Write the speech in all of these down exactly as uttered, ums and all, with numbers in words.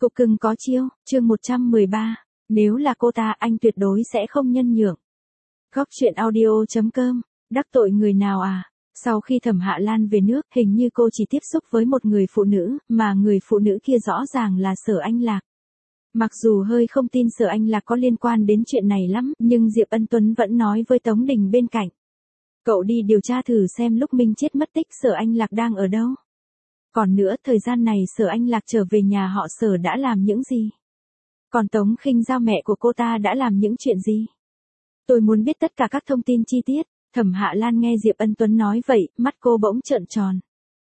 Cục cưng có chiêu, chương một trăm mười ba. Nếu là cô ta anh tuyệt đối sẽ không nhân nhượng. Góc truyện audio chấm com. Đắc tội người nào à? Sau khi Thẩm Hạ Lan về nước, hình như cô chỉ tiếp xúc với một người phụ nữ, mà người phụ nữ kia rõ ràng là Sở Anh Lạc. Mặc dù hơi không tin Sở Anh Lạc có liên quan đến chuyện này lắm, nhưng Diệp Ân Tuấn vẫn nói với Tống Đình bên cạnh. Cậu đi điều tra thử xem lúc Minh Chiết mất tích Sở Anh Lạc đang ở đâu. Còn nữa, thời gian này Sở Anh Lạc trở về nhà họ Sở đã làm những gì? Còn Tống Khinh Giao mẹ của cô ta đã làm những chuyện gì? Tôi muốn biết tất cả các thông tin chi tiết. Thẩm Hạ Lan nghe Diệp Ân Tuấn nói vậy, mắt cô bỗng trợn tròn.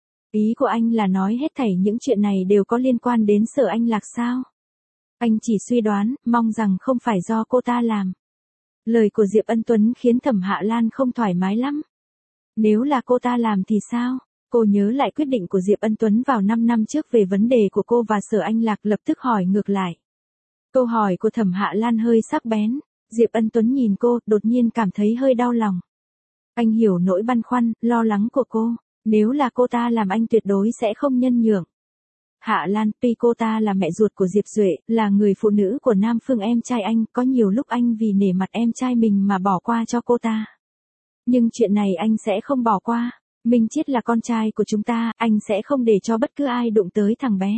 Ý của anh là nói hết thảy những chuyện này đều có liên quan đến Sở Anh Lạc sao? Anh chỉ suy đoán, mong rằng không phải do cô ta làm. Lời của Diệp Ân Tuấn khiến Thẩm Hạ Lan không thoải mái lắm. Nếu là cô ta làm thì sao? Cô nhớ lại quyết định của Diệp Ân Tuấn vào năm năm trước về vấn đề của cô và Sở Anh Lạc, lập tức hỏi ngược lại. Câu hỏi của Thẩm Hạ Lan hơi sắc bén. Diệp Ân Tuấn nhìn cô, đột nhiên cảm thấy hơi đau lòng. Anh hiểu nỗi băn khoăn, lo lắng của cô. Nếu là cô ta làm anh tuyệt đối sẽ không nhân nhượng. Hạ Lan, tuy cô ta là mẹ ruột của Diệp Duệ, là người phụ nữ của Nam Phương em trai anh, có nhiều lúc anh vì nể mặt em trai mình mà bỏ qua cho cô ta. Nhưng chuyện này anh sẽ không bỏ qua. Minh Chiết là con trai của chúng ta, anh sẽ không để cho bất cứ ai đụng tới thằng bé.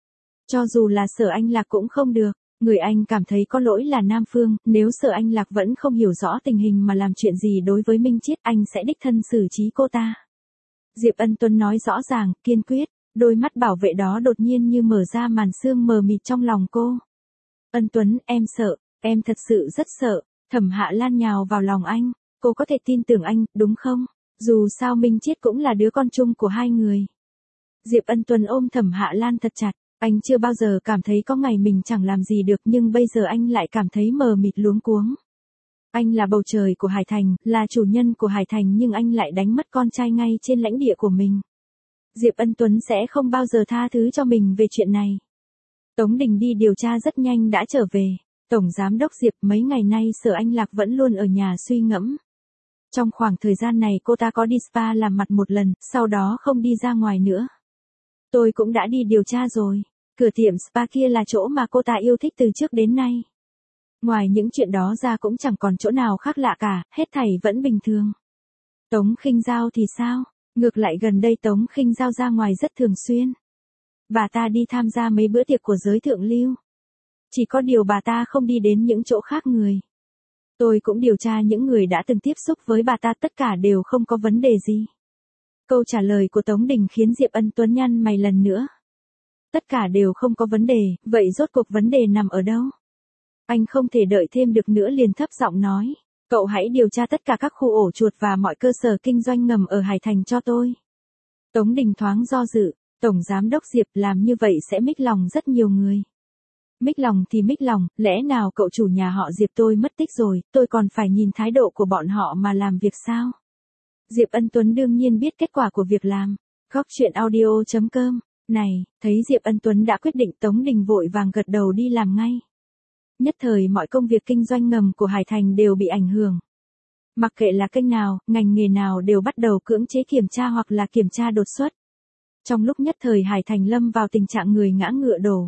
Cho dù là Sở Anh Lạc cũng không được. Người anh cảm thấy có lỗi là Nam Phương, nếu Sở Anh Lạc vẫn không hiểu rõ tình hình mà làm chuyện gì đối với Minh Chiết, anh sẽ đích thân xử trí cô ta. Diệp Ân Tuấn nói rõ ràng, kiên quyết, đôi mắt bảo vệ đó đột nhiên như mở ra màn sương mờ mịt trong lòng cô. Ân Tuấn, em sợ, em thật sự rất sợ. Thẩm Hạ Lan nhào vào lòng anh, cô có thể tin tưởng anh, đúng không? Dù sao Minh Chiết cũng là đứa con chung của hai người. Diệp Ân Tuấn ôm Thẩm Hạ Lan thật chặt. Anh chưa bao giờ cảm thấy có ngày mình chẳng làm gì được, nhưng bây giờ anh lại cảm thấy mờ mịt luống cuống. Anh là bầu trời của Hải Thành, là chủ nhân của Hải Thành, nhưng anh lại đánh mất con trai ngay trên lãnh địa của mình. Diệp Ân Tuấn sẽ không bao giờ tha thứ cho mình về chuyện này. Tống Đình đi điều tra rất nhanh đã trở về. Tổng Giám đốc Diệp, mấy ngày nay Sở Anh Lạc vẫn luôn ở nhà suy ngẫm. Trong khoảng thời gian này cô ta có đi spa làm mặt một lần, sau đó không đi ra ngoài nữa. Tôi cũng đã đi điều tra rồi. Cửa tiệm spa kia là chỗ mà cô ta yêu thích từ trước đến nay. Ngoài những chuyện đó ra cũng chẳng còn chỗ nào khác lạ cả, hết thảy vẫn bình thường. Tống Khinh Giao thì sao? Ngược lại gần đây Tống Khinh Giao ra ngoài rất thường xuyên. Bà ta đi tham gia mấy bữa tiệc của giới thượng lưu. Chỉ có điều bà ta không đi đến những chỗ khác người. Tôi cũng điều tra những người đã từng tiếp xúc với bà ta, tất cả đều không có vấn đề gì. Câu trả lời của Tống Đình khiến Diệp Ân Tuấn nhăn mày lần nữa. Tất cả đều không có vấn đề, vậy rốt cuộc vấn đề nằm ở đâu? Anh không thể đợi thêm được nữa liền thấp giọng nói. Cậu hãy điều tra tất cả các khu ổ chuột và mọi cơ sở kinh doanh ngầm ở Hải Thành cho tôi. Tống Đình thoáng do dự. Tổng Giám đốc Diệp, làm như vậy sẽ mích lòng rất nhiều người. Mích lòng thì mích lòng, lẽ nào cậu chủ nhà họ Diệp tôi mất tích rồi, tôi còn phải nhìn thái độ của bọn họ mà làm việc sao? Diệp Ân Tuấn đương nhiên biết kết quả của việc làm. Góc truyện audio chấm com. Này, thấy Diệp Ân Tuấn đã quyết định, Tống Đình vội vàng gật đầu đi làm ngay. Nhất thời mọi công việc kinh doanh ngầm của Hải Thành đều bị ảnh hưởng. Mặc kệ là kênh nào, ngành nghề nào đều bắt đầu cưỡng chế kiểm tra hoặc là kiểm tra đột xuất. Trong lúc nhất thời Hải Thành lâm vào tình trạng người ngã ngựa đổ.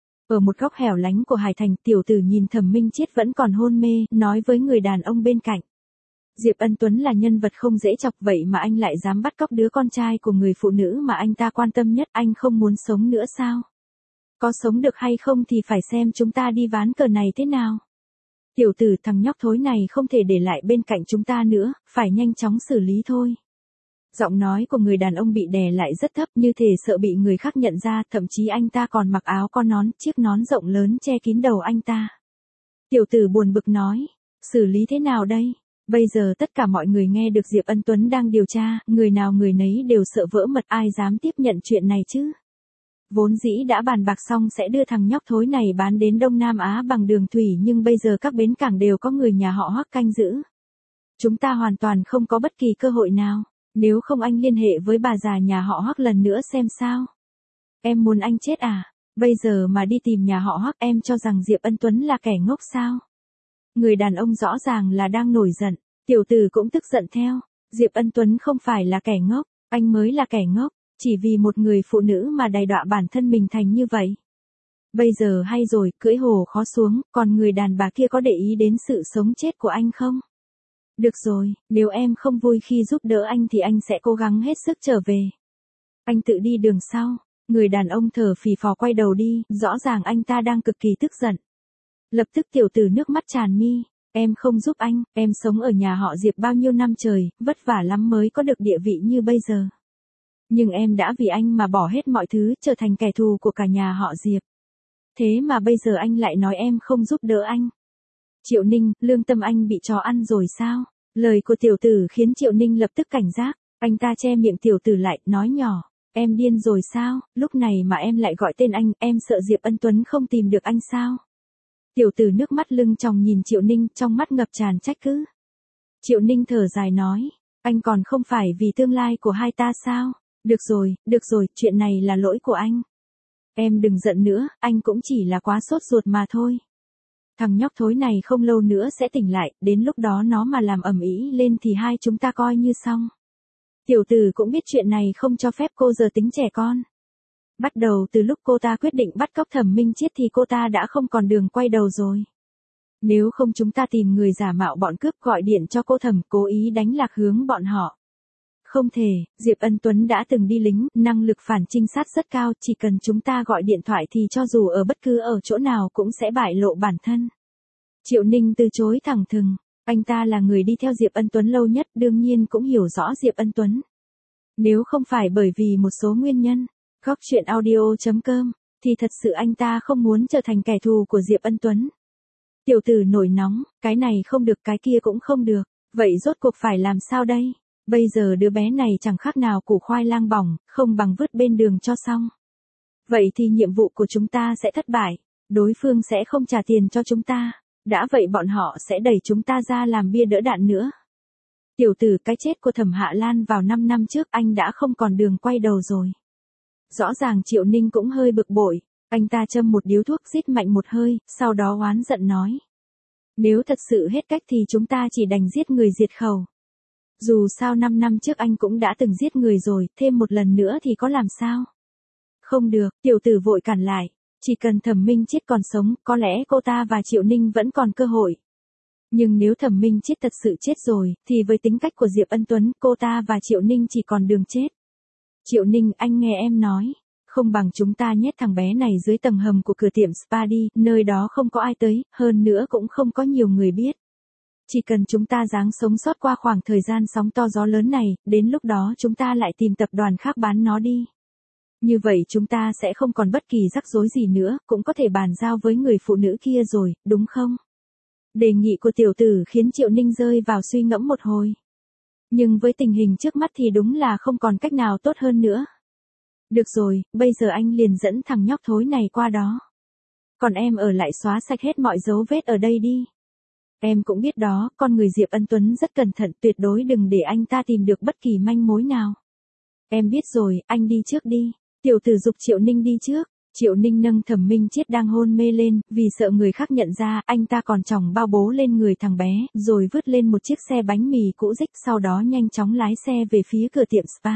Ở một góc hẻo lánh của Hải Thành, tiểu tử nhìn Thẩm Minh Chiết vẫn còn hôn mê, nói với người đàn ông bên cạnh. Diệp Ân Tuấn là nhân vật không dễ chọc, vậy mà anh lại dám bắt cóc đứa con trai của người phụ nữ mà anh ta quan tâm nhất, anh không muốn sống nữa sao? Có sống được hay không thì phải xem chúng ta đi ván cờ này thế nào. Tiểu tử, thằng nhóc thối này không thể để lại bên cạnh chúng ta nữa, phải nhanh chóng xử lý thôi. Giọng nói của người đàn ông bị đè lại rất thấp, như thể sợ bị người khác nhận ra, thậm chí anh ta còn mặc áo có nón, chiếc nón rộng lớn che kín đầu anh ta. Tiểu tử buồn bực nói, xử lý thế nào đây? Bây giờ tất cả mọi người nghe được Diệp Ân Tuấn đang điều tra, người nào người nấy đều sợ vỡ mật, ai dám tiếp nhận chuyện này chứ? Vốn dĩ đã bàn bạc xong sẽ đưa thằng nhóc thối này bán đến Đông Nam Á bằng đường thủy, nhưng bây giờ các bến cảng đều có người nhà họ Hoắc canh giữ. Chúng ta hoàn toàn không có bất kỳ cơ hội nào, nếu không anh liên hệ với bà già nhà họ Hoắc lần nữa xem sao. Em muốn anh chết à? Bây giờ mà đi tìm nhà họ Hoắc, em cho rằng Diệp Ân Tuấn là kẻ ngốc sao? Người đàn ông rõ ràng là đang nổi giận, tiểu tử cũng tức giận theo. Diệp Ân Tuấn không phải là kẻ ngốc, anh mới là kẻ ngốc, chỉ vì một người phụ nữ mà đày đọa bản thân mình thành như vậy. Bây giờ hay rồi, cưỡi hổ khó xuống, còn người đàn bà kia có để ý đến sự sống chết của anh không? Được rồi, nếu em không vui khi giúp đỡ anh thì anh sẽ cố gắng hết sức trở về. Anh tự đi đường sau. Người đàn ông thở phì phò quay đầu đi, rõ ràng anh ta đang cực kỳ tức giận. Lập tức tiểu tử nước mắt tràn mi. Em không giúp anh, em sống ở nhà họ Diệp bao nhiêu năm trời, vất vả lắm mới có được địa vị như bây giờ. Nhưng em đã vì anh mà bỏ hết mọi thứ, trở thành kẻ thù của cả nhà họ Diệp. Thế mà bây giờ anh lại nói em không giúp đỡ anh. Triệu Ninh, lương tâm anh bị chó ăn rồi sao? Lời của tiểu tử khiến Triệu Ninh lập tức cảnh giác. Anh ta che miệng tiểu tử lại, nói nhỏ. Em điên rồi sao, lúc này mà em lại gọi tên anh, em sợ Diệp Ân Tuấn không tìm được anh sao? Tiểu tử nước mắt lưng tròng nhìn Triệu Ninh, trong mắt ngập tràn trách cứ. Triệu Ninh thở dài nói, anh còn không phải vì tương lai của hai ta sao? Được rồi, được rồi, chuyện này là lỗi của anh. Em đừng giận nữa, anh cũng chỉ là quá sốt ruột mà thôi. Thằng nhóc thối này không lâu nữa sẽ tỉnh lại, đến lúc đó nó mà làm ầm ĩ lên thì hai chúng ta coi như xong. Tiểu tử cũng biết chuyện này không cho phép cô giờ tính trẻ con. Bắt đầu từ lúc cô ta quyết định bắt cóc Thẩm Minh Chiết thì cô ta đã không còn đường quay đầu rồi. Nếu không chúng ta tìm người giả mạo bọn cướp gọi điện cho cô Thẩm, cố ý đánh lạc hướng bọn họ. Không thể, Diệp Ân Tuấn đã từng đi lính, năng lực phản trinh sát rất cao, chỉ cần chúng ta gọi điện thoại thì cho dù ở bất cứ ở chỗ nào cũng sẽ bại lộ bản thân. Triệu Ninh từ chối thẳng thừng. Anh ta là người đi theo Diệp Ân Tuấn lâu nhất, đương nhiên cũng hiểu rõ Diệp Ân Tuấn. Nếu không phải bởi vì một số nguyên nhân, góc chuyện audio chấm com, thì thật sự anh ta không muốn trở thành kẻ thù của Diệp Ân Tuấn. Tiểu tử nổi nóng, cái này không được cái kia cũng không được, vậy rốt cuộc phải làm sao đây? Bây giờ đứa bé này chẳng khác nào củ khoai lang bỏng, không bằng vứt bên đường cho xong. Vậy thì nhiệm vụ của chúng ta sẽ thất bại, đối phương sẽ không trả tiền cho chúng ta. Đã vậy bọn họ sẽ đẩy chúng ta ra làm bia đỡ đạn nữa. Tiểu tử, cái chết của Thẩm Hạ Lan vào năm năm trước anh đã không còn đường quay đầu rồi. Rõ ràng Triệu Ninh cũng hơi bực bội, anh ta châm một điếu thuốc rít mạnh một hơi, sau đó oán giận nói. Nếu thật sự hết cách thì chúng ta chỉ đành giết người diệt khẩu. Dù sao năm năm trước anh cũng đã từng giết người rồi, thêm một lần nữa thì có làm sao? Không được, tiểu tử vội cản lại. Chỉ cần Thẩm Minh Chiết còn sống, có lẽ cô ta và Triệu Ninh vẫn còn cơ hội. Nhưng nếu Thẩm Minh Chiết thật sự chết rồi, thì với tính cách của Diệp Ân Tuấn, cô ta và Triệu Ninh chỉ còn đường chết. Triệu Ninh, anh nghe em nói, không bằng chúng ta nhét thằng bé này dưới tầng hầm của cửa tiệm spa đi, nơi đó không có ai tới, hơn nữa cũng không có nhiều người biết. Chỉ cần chúng ta ráng sống sót qua khoảng thời gian sóng to gió lớn này, đến lúc đó chúng ta lại tìm tập đoàn khác bán nó đi. Như vậy chúng ta sẽ không còn bất kỳ rắc rối gì nữa, cũng có thể bàn giao với người phụ nữ kia rồi, đúng không? Đề nghị của tiểu tử khiến Triệu Ninh rơi vào suy ngẫm một hồi. Nhưng với tình hình trước mắt thì đúng là không còn cách nào tốt hơn nữa. Được rồi, bây giờ anh liền dẫn thằng nhóc thối này qua đó. Còn em ở lại xóa sạch hết mọi dấu vết ở đây đi. Em cũng biết đó, con người Diệp Ân Tuấn rất cẩn thận, tuyệt đối đừng để anh ta tìm được bất kỳ manh mối nào. Em biết rồi, anh đi trước đi. Tiểu tử giục Triệu Ninh đi trước. Triệu Ninh nâng Thẩm Minh Chiết đang hôn mê lên, vì sợ người khác nhận ra, anh ta còn chòng bao bố lên người thằng bé, rồi vứt lên một chiếc xe bánh mì cũ rích, sau đó nhanh chóng lái xe về phía cửa tiệm spa.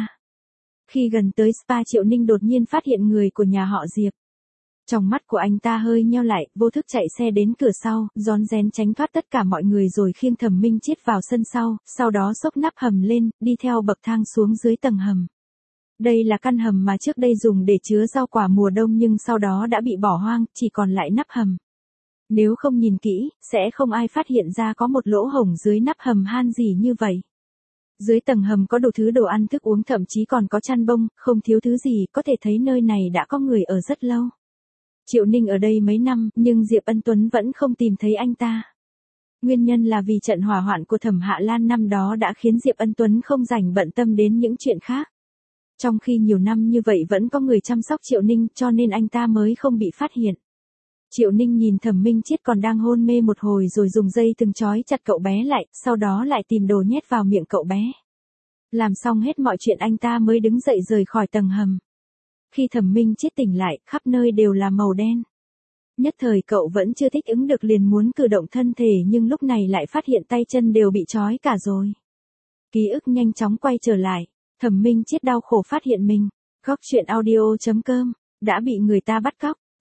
Khi gần tới spa, Triệu Ninh đột nhiên phát hiện người của nhà họ Diệp. Trong mắt của anh ta hơi nheo lại, vô thức chạy xe đến cửa sau, rón rén tránh thoát tất cả mọi người rồi khiêng Thẩm Minh Chiết vào sân sau, sau đó xốc nắp hầm lên, đi theo bậc thang xuống dưới tầng hầm. Đây là căn hầm mà trước đây dùng để chứa rau quả mùa đông nhưng sau đó đã bị bỏ hoang, chỉ còn lại nắp hầm. Nếu không nhìn kỹ, sẽ không ai phát hiện ra có một lỗ hổng dưới nắp hầm han gì như vậy. Dưới tầng hầm có đủ thứ đồ ăn thức uống, thậm chí còn có chăn bông, không thiếu thứ gì, có thể thấy nơi này đã có người ở rất lâu. Triệu Ninh ở đây mấy năm, nhưng Diệp Ân Tuấn vẫn không tìm thấy anh ta. Nguyên nhân là vì trận hỏa hoạn của Thẩm Hạ Lan năm đó đã khiến Diệp Ân Tuấn không rảnh bận tâm đến những chuyện khác. Trong khi nhiều năm như vậy vẫn có người chăm sóc Triệu Ninh, cho nên anh ta mới không bị phát hiện. Triệu Ninh nhìn Thẩm Minh Chiết còn đang hôn mê một hồi rồi dùng dây từng trói chặt cậu bé lại, sau đó lại tìm đồ nhét vào miệng cậu bé. Làm xong hết mọi chuyện anh ta mới đứng dậy rời khỏi tầng hầm. Khi Thẩm Minh Chiết tỉnh lại, khắp nơi đều là màu đen. Nhất thời cậu vẫn chưa thích ứng được, liền muốn cử động thân thể nhưng lúc này lại phát hiện tay chân đều bị trói cả rồi. Ký ức nhanh chóng quay trở lại. Thẩm Minh Chiết đau khổ phát hiện mình, góc chuyện audio chấm com, đã bị người ta bắt cóc.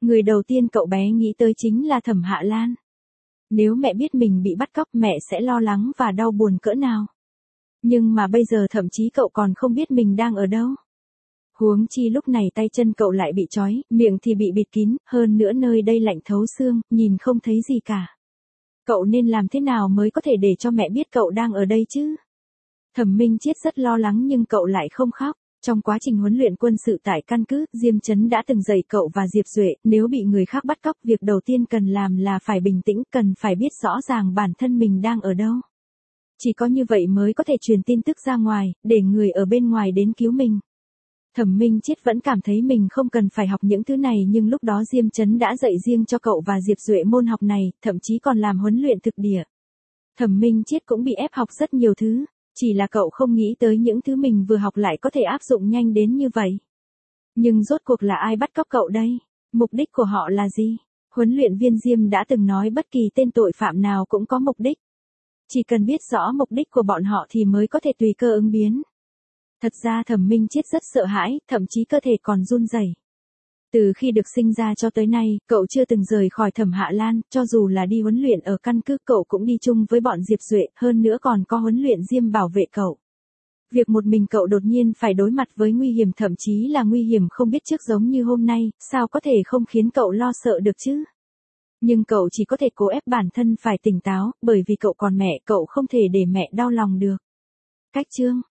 Người đầu tiên cậu bé nghĩ tới chính là Thẩm Hạ Lan. Nếu mẹ biết mình bị bắt cóc mẹ sẽ lo lắng và đau buồn cỡ nào. Nhưng mà bây giờ thậm chí cậu còn không biết mình đang ở đâu. Huống chi lúc này tay chân cậu lại bị trói, miệng thì bị bịt kín, hơn nữa nơi đây lạnh thấu xương, nhìn không thấy gì cả. Cậu nên làm thế nào mới có thể để cho mẹ biết cậu đang ở đây chứ? Thẩm Minh Chiết rất lo lắng nhưng cậu lại không khóc. Trong quá trình huấn luyện quân sự tại căn cứ, Diêm Chấn đã từng dạy cậu và Diệp Duệ, nếu bị người khác bắt cóc, việc đầu tiên cần làm là phải bình tĩnh, cần phải biết rõ ràng bản thân mình đang ở đâu. Chỉ có như vậy mới có thể truyền tin tức ra ngoài, để người ở bên ngoài đến cứu mình. Thẩm Minh Chiết vẫn cảm thấy mình không cần phải học những thứ này nhưng lúc đó Diêm Chấn đã dạy riêng cho cậu và Diệp Duệ môn học này, thậm chí còn làm huấn luyện thực địa. Thẩm Minh Chiết cũng bị ép học rất nhiều thứ, chỉ là cậu không nghĩ tới những thứ mình vừa học lại có thể áp dụng nhanh đến như vậy. Nhưng rốt cuộc là ai bắt cóc cậu đây? Mục đích của họ là gì? Huấn luyện viên Diêm đã từng nói bất kỳ tên tội phạm nào cũng có mục đích. Chỉ cần biết rõ mục đích của bọn họ thì mới có thể tùy cơ ứng biến. Thật ra Thẩm Minh Chiết rất sợ hãi, thậm chí cơ thể còn run rẩy. Từ khi được sinh ra cho tới nay, cậu chưa từng rời khỏi Thẩm Hạ Lan, cho dù là đi huấn luyện ở căn cứ cậu cũng đi chung với bọn Diệp Duệ, hơn nữa còn có huấn luyện Diêm bảo vệ cậu. Việc một mình cậu đột nhiên phải đối mặt với nguy hiểm thậm chí là nguy hiểm không biết trước giống như hôm nay, sao có thể không khiến cậu lo sợ được chứ? Nhưng cậu chỉ có thể cố ép bản thân phải tỉnh táo, bởi vì cậu còn mẹ, cậu không thể để mẹ đau lòng được. Cách chương